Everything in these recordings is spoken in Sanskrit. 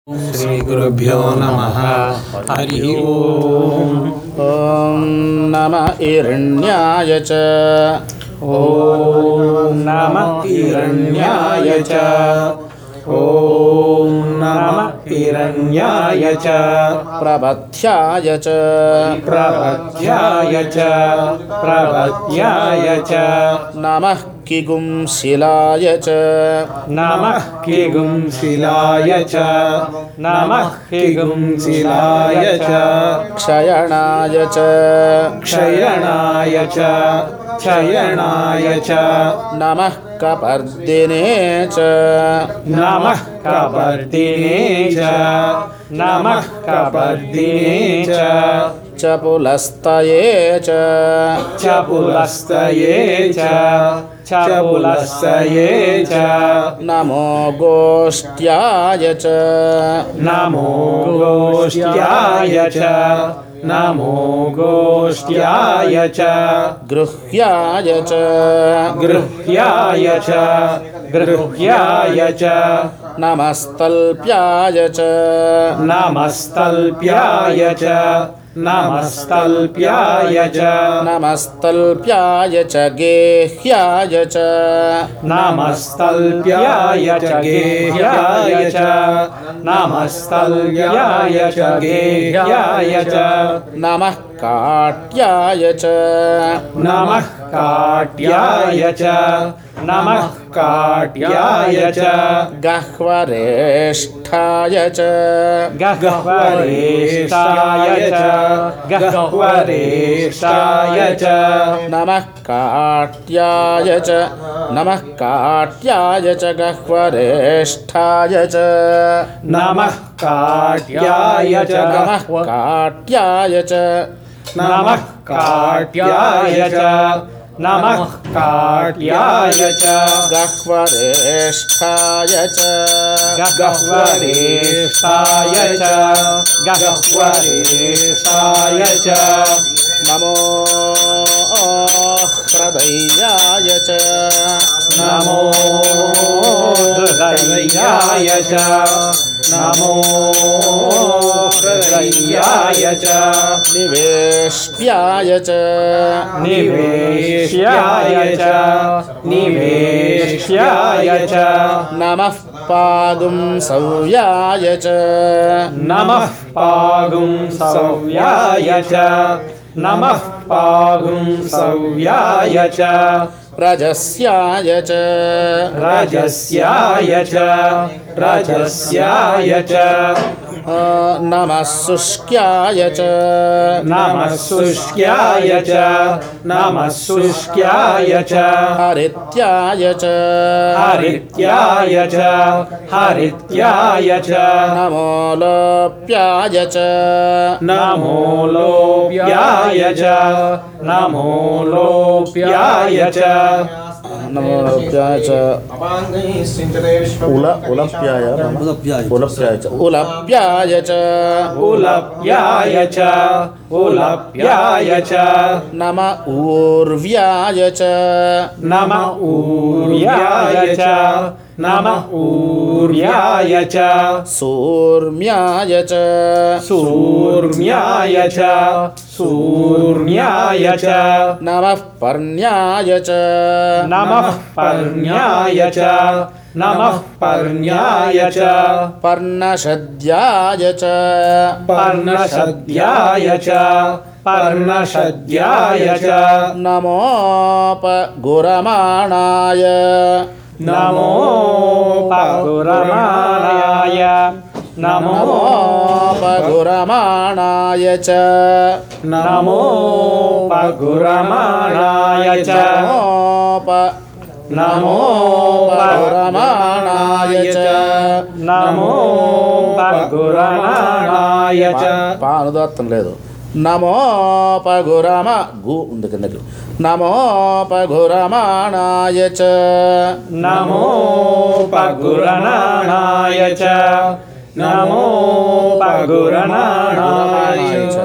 श्रीगुरुभ्यो नमः। हरि ओम्। ॐ नम हिरण्याय च। ॐ नम हिरण्याय च। ॐ नम हिरण्याय च। प्रबध्याय च। प्रबध्याय च। प्रबध्याय च। नमः किगुंसिलाय च। नमः किगुंसिलाय च। नमः किगुंसिलाय च। क्षयणाय च। क्षयणाय च। क्षयणाय च। नमः कपर्दिने च। नमः कपर्दिने च। नमः कपर्दिने च। चपुलस्तये च। चपुलस्तये च। चपुलस्तये च। नमो गोष्ट्याय च। नमो गोष्ट्याय च। नमो गोष्ट्याय च। गृह्याय च। गृह्याय च। गृह्याय च। नमस्तल्प्याय च। नमस्तल्प्याय च। नमस्तल्प्याय च। नमस्तल्प्याय च गेह्याय च। नमस्तल्प्याय च गेह्याय च। नमस्तल्प्याय च गेह्याय च। नमः काट्याय च। नमः काट्याय च। नमः काट्याय च। गह्वरेष्ठाय च। गह्वरेष्ठाय च। गह्वरेष्ठाय च। नमः काट्याय च। नमः काट्याय च गह्वरेष्ठाय च। नमः काट्याय च। नमः काट्याय च। नमः काट्याय च। नमः काट्याय च। गह्वरेष्ठाय च। गह्वरेष्ठाय च। गह्वरेष्ठाय च। नमो हृदयाय च। नमो हृदयाय च। नमो हृदयाय च। निवेश्याय च। निवेश्याय च। निवेश्याय च। नमः पागुंसव्याय च। नमः पागुंसव्याय च। नमः पागुंसव्याय च। रजस्याय च। रजस्याय च। रजस्याय च। नमः शुष्क्याय च। नमः शुष्क्याय च। नमः शुष्क्याय च। हरित्याय च। हरित्याय च। हरित्याय च। नमो लोप्याय च। नमो लोप्याय च। नमो लोप्याय च। नमो लोप्याय च। उलप्याय च। उलप्याय च। उलप्याय च। उलप्याय च। नम ऊर्व्याय च। नम ऊर्व्याय च। नम ऊर्व्याय च। सूर्म्याय च। सूर्म्याय च। सूर्म्याय च। नमः पर्ण्याय च। नमः पर्ण्याय च। नमः पर्ण्याय च। पर्णशद्याय च। पर्णशद्याय च। पर्णशद्याय च। नमोपगुरमाणाय। नमोपगुरमाणाय। नमोपगुरमाणाय च। नमोपगुरमाणाय च। नमोपगुरमाणाय च। नमोपगुरमाणाय च. పానుదాత్తం లేదు. నమోపగురమ గు ఉంది కిందకి. నమోపగురమాణాయ చ. नमोपगुरमाणाय च. नमोपगुरमाणाय च.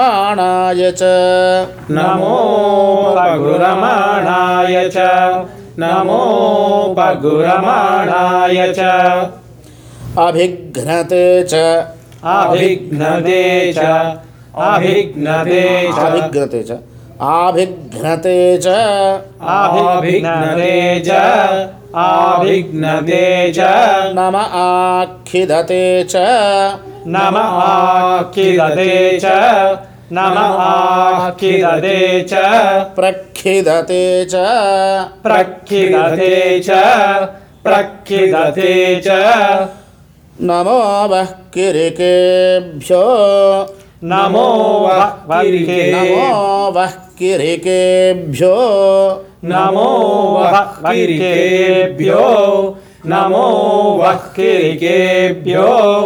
नमोपगुरमाणाय च. नमोपगुरमाणाय च. नमोपगुरमाणाय च अभिघ्नते च अभिघ्नते च अभिघ्नते च अभिघ्नते च आभिघ्नते च आभिघ्नते च आभिघ्नते च नम आखिदते च नम आखिदते च नम आखिदते च प्रखिदते च प्रखिदते च प्रखिदते च नमो वः किरिकेभ्यो नमो वः नमो वः किरिकेभ्यो नमो वः किरिकेभ्यो नमो वः किरिकेभ्यो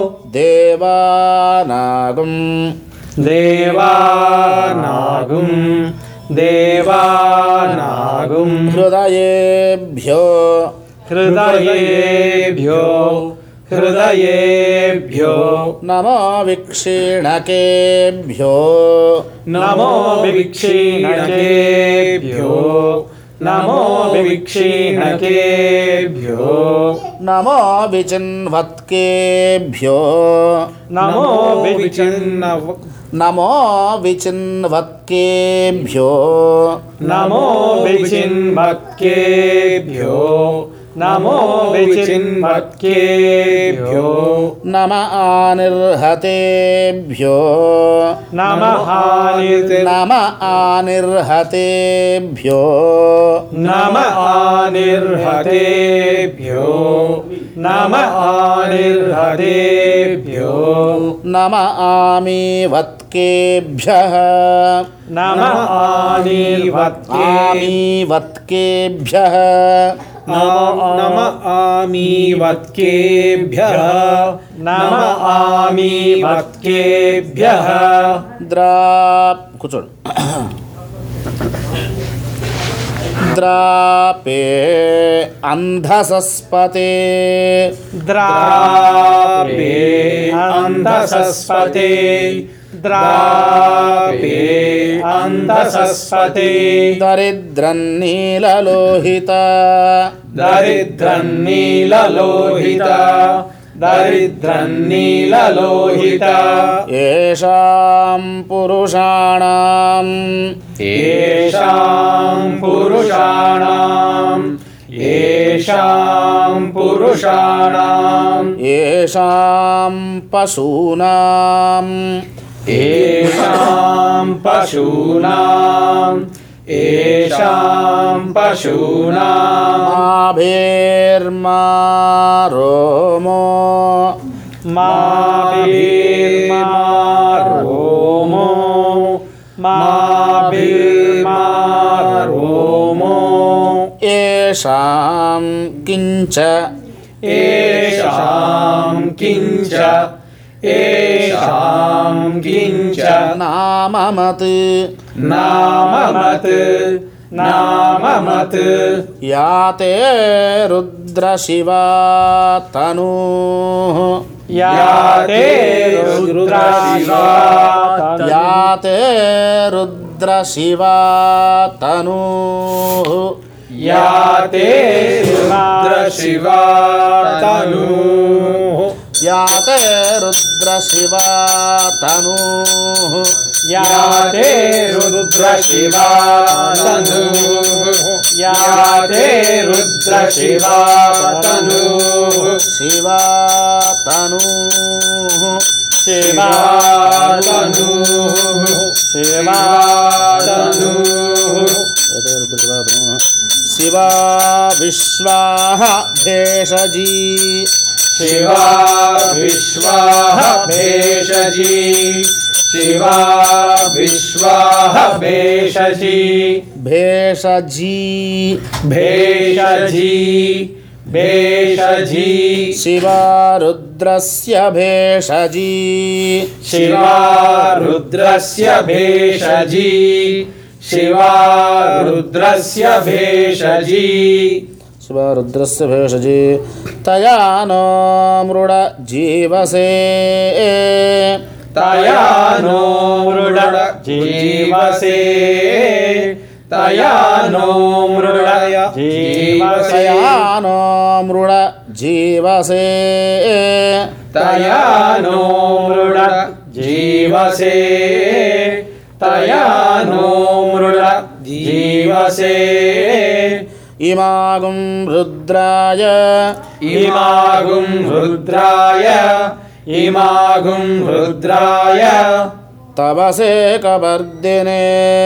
देवानागुं देवानागुं देवानागुं हृदयेभ्यो हृदयेभ्यो हृदयेभ्यो नमो विक्षीणकेभ्यो नमो विक्षीणकेभ्यो नमो विक्षीणकेभ्यो नमो विचिन्वत्केभ्यो नमो विचिन्नव नमो विचिन्वत्केभ्यो नमो विचिन्वत्केभ्यो नमो विचिन्वत्केभ्यो नम आनिर्हतेभ्यो नमः नम आनिर्हतेभ्यो नम आनिर्हतेभ्यो नम आनिर्हतेभ्यो नम आमीवत्केभ्यः नम आमीवत्केभ्यः नम आमीवत्केभ्यः नम आमीवत्केभ्यः కూర్చోడు द्रापे अंधसस्पते द्रापे अंधसस्पते द्रापे अंधसस्पते दरिद्रन्नीललोहिता दरिद्रन्नीललोहिता दरिद्रन्नीललोहिता येषां पुरुषाणां येषां पुरुषाणां येषां पुरुषाणां येषां पशूनां येषां पशूनां येषां पशूनां माभेर्मारोमो माभिर्मारोमो माभिर्मारोमो येषां किञ्च येषां किञ्च येषां किञ्च नाममत् नाममत् नाममत् याते रुद्रशिवा तनुः याते रुद्रशिवा याते रुद्रशिवा तनुः याते रुद्रशिवा तनुः याते रुद्रशिवा तनुः याते रुद्रशिवा तनुः याते रुद्रशिवा तनुः शिवा तनुः शिवा तनुः शिवा तनुः शिवा विश्वाः भेषजी शिवा विश्वाः भेषजी शिवा विश्वाः भेषजी भेषजी भेषजी भेषजी शिवा रुद्रस्य भेषजी शिवा रुद्रस्य भेषजी शिवा रुद्रस्य भेषजी शिवा रुद्रस्य भेषजी तया नो मृड जीवसे तया नो मृड जीवसे तया नो मृड जीवसे तया नो मृड जीवसे तया नो मृड जीवसे तया नो मृड जीवसे इमागुं रुद्राय इमागुं रुद्राय इमागुं रुद्राय तवसे कवर्दिने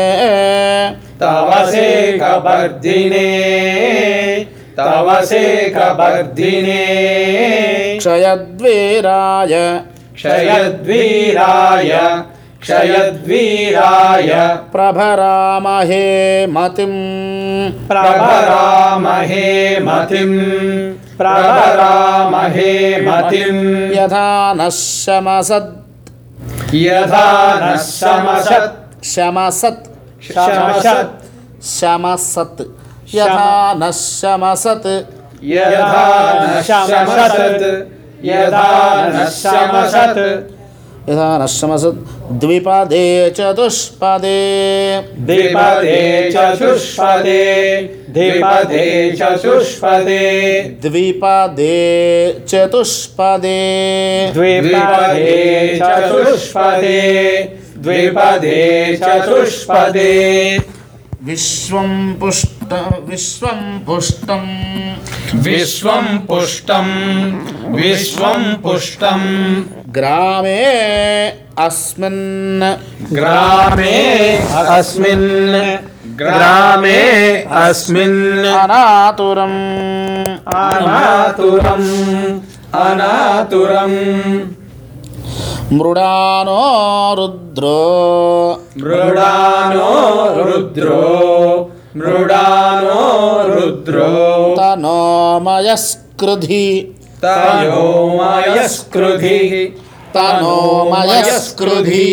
तवसे कवर्दिने तवसे कवर्दिने क्षयद्वीराय क्षयद्वीराय क्षयद्वीराय प्रभरामहे मतिं प्रभरामहे मतिं प्रभरामहे मतिं यथा नः शमसत् यथा नः शमसत् शमसत् शमसत् शमसत् यथा नः शमसत् यथा नः शमसत् यथा नः शमसत् यथा नः शमसत् द्विपदे चतुष्पदे द्विपदे चतुष्पदे द्विपदे चतुष्पदे द्विपदे चतुष्पदे द्विपदे चतुष्पदे द्विपदे चतुष्पदे विश्वं पुष्टं विश्वं पुष्टं विश्वं पुष्टं विश्वं पुष्टं ग्रामे अस्मिन् ग्रामे अस्मिन् ग्रामे अस्मिन् अनातुरम् अनातुरम् अनातुरम् मृडानो रुद्रो मृडानो रुद्रो मृडानो रुद्रो तनो मयस्कृधि तनोमयस्कृधि तनोमयस्कृधि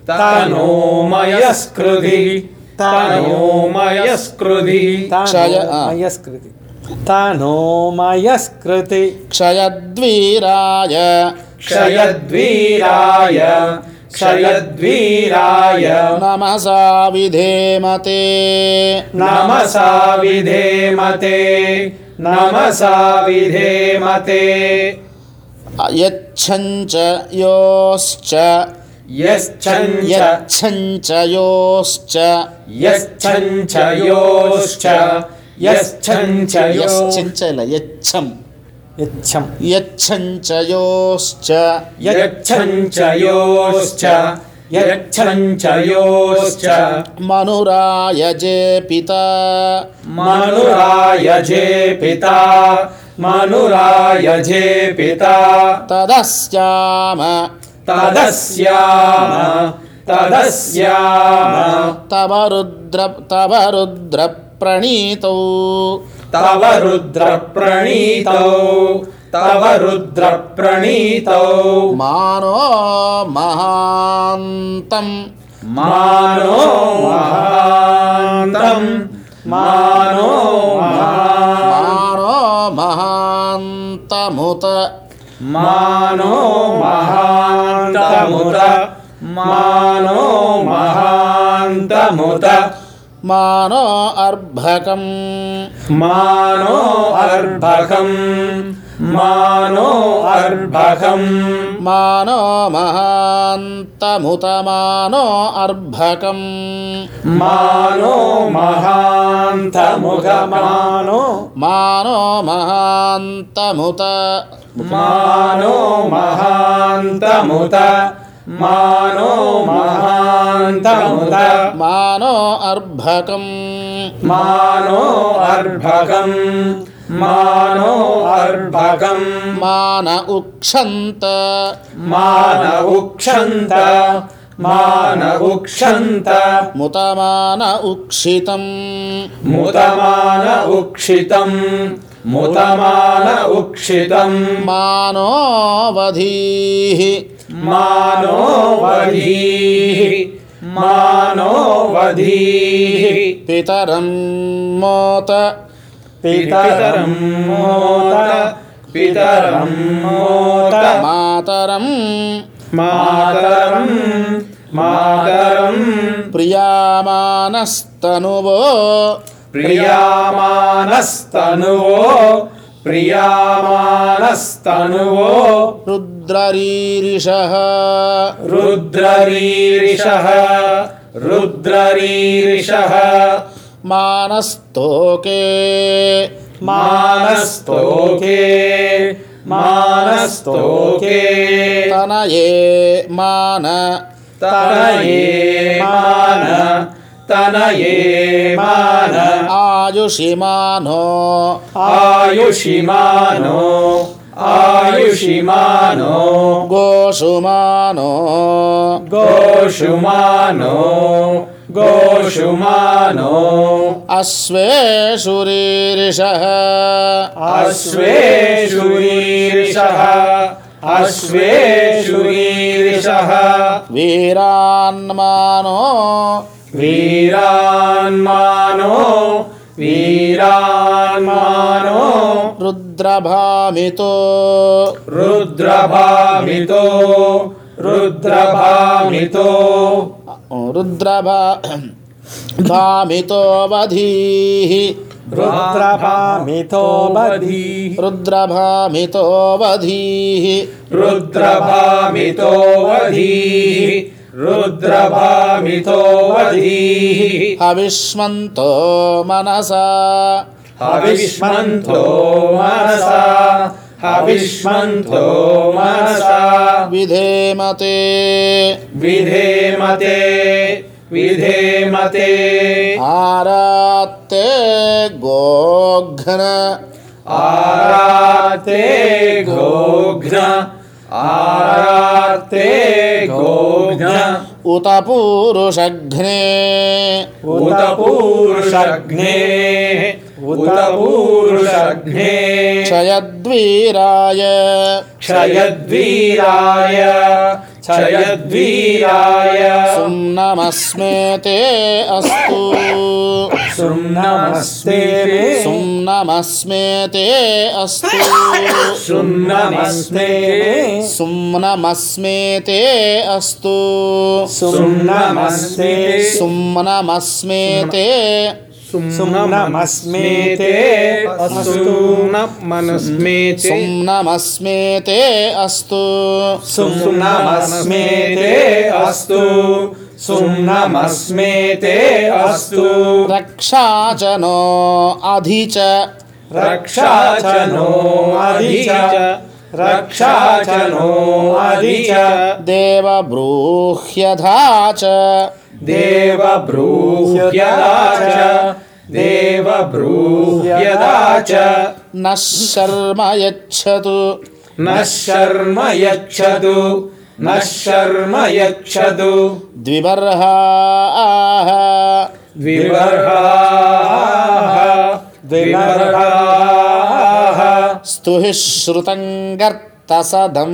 तनोमयस्कृधि तनोमयस्कृधि मयस्कृति तनोमयस्कृति क्षयद्वीराय क्षयद्वीराय क्षयद्वीराय नमसा विधेमते नमसा विधेमते नमसा विधेमते यच्छञ्च योश्च यश्चञ्च यच्छञ्च योश्च यश्चञ्च योश्च यश्चञ्च यश्चञ्च इल्ल यच्छं यच्छं यच्छञ्च योश्च यच्छञ्च योश्च यच्छञ्च योश्च मनुरायजे पिता मनुरायजे पिता मनुरायजे पिता तदस्याम तदस्याम तदस्याम तव रुद्र प्रणीतौ तव रुद्र प्रणीतौ तव रुद्र प्रणीतौ मानो महान्तं मानो महान्तं मानो महान्तमुत मानो महान्तमुत मानो महान्तमुत मानो अर्भकं मानो अर्भकं मानो अर्भकं मानो महान्तमुत मानो अर्भकं मानो महान्तमुत मानो मानो महान्तमुत मानो महान्तमुत मानो महान्तमुत मानो अर्भकं मानो अर्भकं मानो अर्भकं मान उक्षन्त मान उक्षन्त मान उक्षन्त मुतमान उक्षितं मुतमान उक्षितं मुतमान उक्षितं मानो वधीः मानो वधीः मानो वधीः पितरं मोत पितरं मोत पितरं मोत मातरं मातरं मातरं प्रियामानस्तनुवो प्रियामानस्तनुवो प्रियामानस्तनुवो रुद्ररीरिषः रुद्ररीरिषः रुद्ररीरिषः मानस्तोके मानस्तोके मानस्तोके तनये मान तनये मान तनये मान आयुषिमानो आयुषिमानो आयुषिमानो गोषुमानो गोषुमानो गोषुमानो अश्वेषुरीरिषः अश्वेषुरीरिषः अश्वेषुरीरिषः वीरान्मानो वीरान्मानो वीरान्मानो रुद्रभामितो रुद्रभामितो रुद्रभामितो भामितो वधीः रुद्रभामितो बधीः रुद्रभामितो वधीः रुद्रभामितो वधीः रुद्रभामितो वधीः हविष्मन्तो मनसा हविष्मन्तो मनसा हविष्मन्तो मनसा विधेमते विधेमते विधेमते आरात्ते गोघ्न आराते गोघ्न आराते गोघ्न उत पूरुषघ्ने उत पूरुषघ्ने उत पूरुषघ्ने क्षयद्वीराय क्षयद्वीराय क्षयद्वीराय सुम्नमस्मे ते अस्तु सुम्नमस्ते सुम्नमस्मे ते अस्तु सुम्नमस्ते सुम्नमस्मे ते अस्तु सुम्नमस्ते सुम्नमस्मे ते सुम्नमस्मे ते अस्तु सुम्नमस्मे सुम्नमस्मे ते अस्तु सुम्नमस्मे ते अस्तु सुम्नमस्मे ते अस्तु रक्षा च नो अधि च रक्षा च नो अधि च रक्षा च नो अधि च देवब्रूह्यधा च देवब्रूह्यदा च देवब्रूह्यदा च नः शर्म यच्छतु नः शर्म यच्छतु नः शर्म यच्छतु द्विबर्हाः द्विबर्हाः द्विबर्हाः स्तुहि श्रुतं गर्तसदं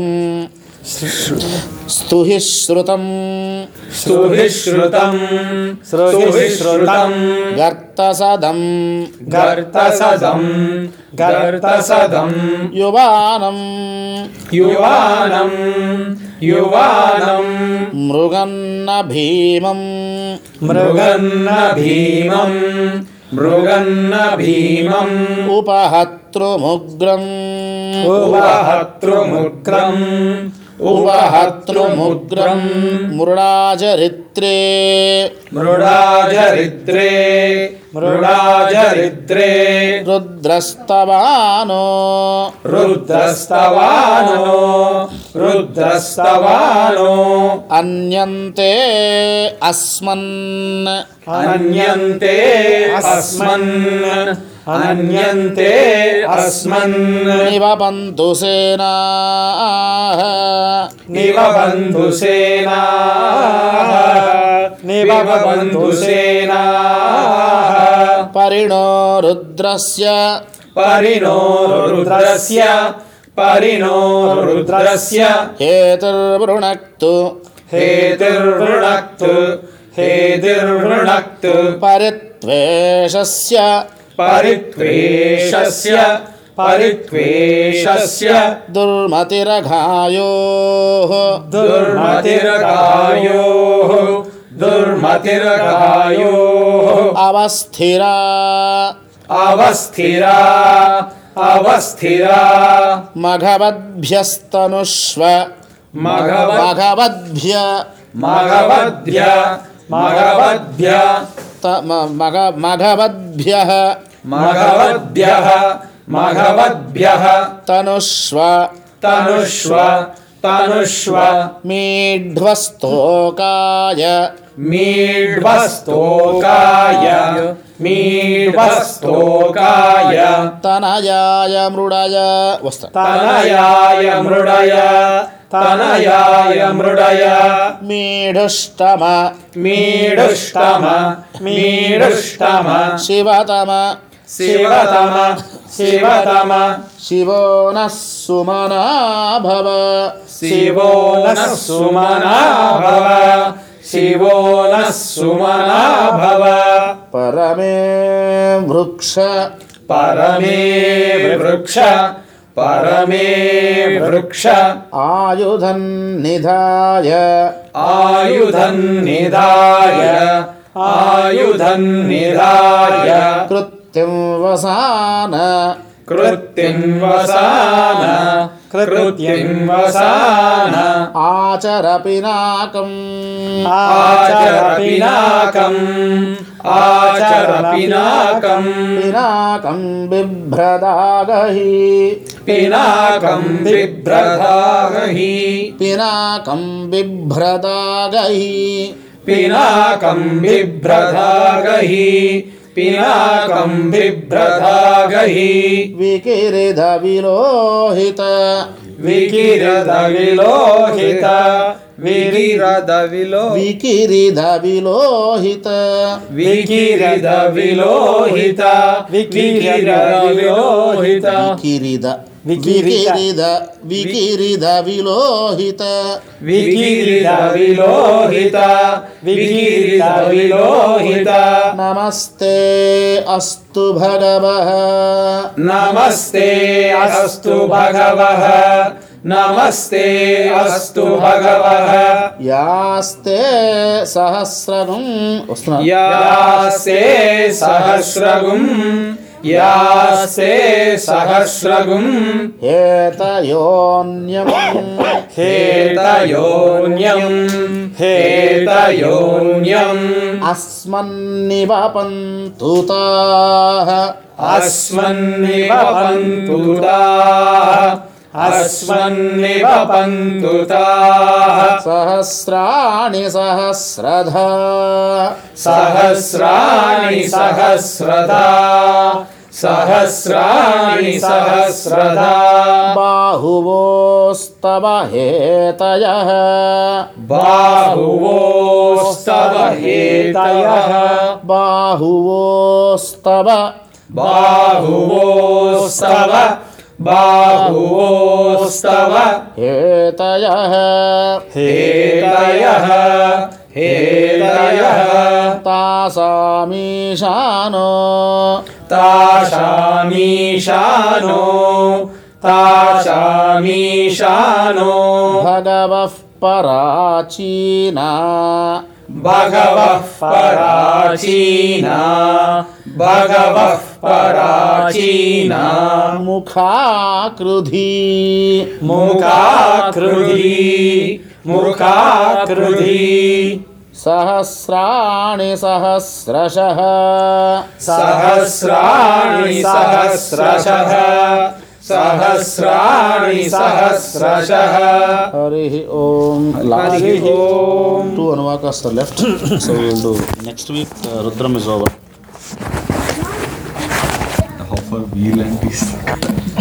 स्तुहि श्रुतं सुभिश्रुतं सुभिश्रुतं गर्तसदं गर्तसदं गर्तसदं युवानं युवानं युवानं मृगन्न भीमं मृगन्न भीमं मृगन्न भीमम् उपहतृमुग्रम् उपहतृमुग्रम् उपहतृमुग्रं मृडाचरित्रे मृडाचरित्रे मृडाचरित्रे रुद्रस्तवानो रुद्रस्तवानो रुद्रस्तवानो अन्यन्ते अस्मन् अन्यन्ते अस्मन् अन्यन्ते अस्मन् निवपन्तु सेनाः निवपन्तु सेनाः निवपन्तु सेनाः परिणो रुद्रस्य परिणो रुद्रस्य परिणो रुद्रस्य हेतुर्वृणक्तु हेतिर्वृणक्तु हेतिर्वृणक्तु परित्वेषस्य परित्वेषस्य परित्वेषस्य दुर्मतिरघायोः दुर्मतिरघायोः दुर्मतिर्गायोः अवस्थिरा अवस्थिरा अवस्थिरा मघवद्भ्यस्तनुष्व मघवद्भ्य मघवद्भ्यः तनुष्व मीढ्वस्तोकाय तनयाय मृडय तनयाय मृडय मीढुष्टम शिवतम शिवो नः सुमना भव शिवो नः सुमना भव परमे वृक्ष आयुधं निधाय कृत्यं वसान आचर पिनाकम् पिनाकं बिभ्रधागहि विकिरिद विलोहित नमस्ते अस्तु भगवः यास्ते सहस्रगुं हेतयोन्यम् अस्मन्निवपन्तु ताः सहस्राणि सहस्रधा बाहुवोस्तव हेतयः बाहुवोस्तव हेतयः तासामीशानो भगवः पराचीना मुखाकृधी सहस्राणि सहस्रशः हरि ओम two Anuvakas are left so we will do next week Rudram is over the offer wheel and peace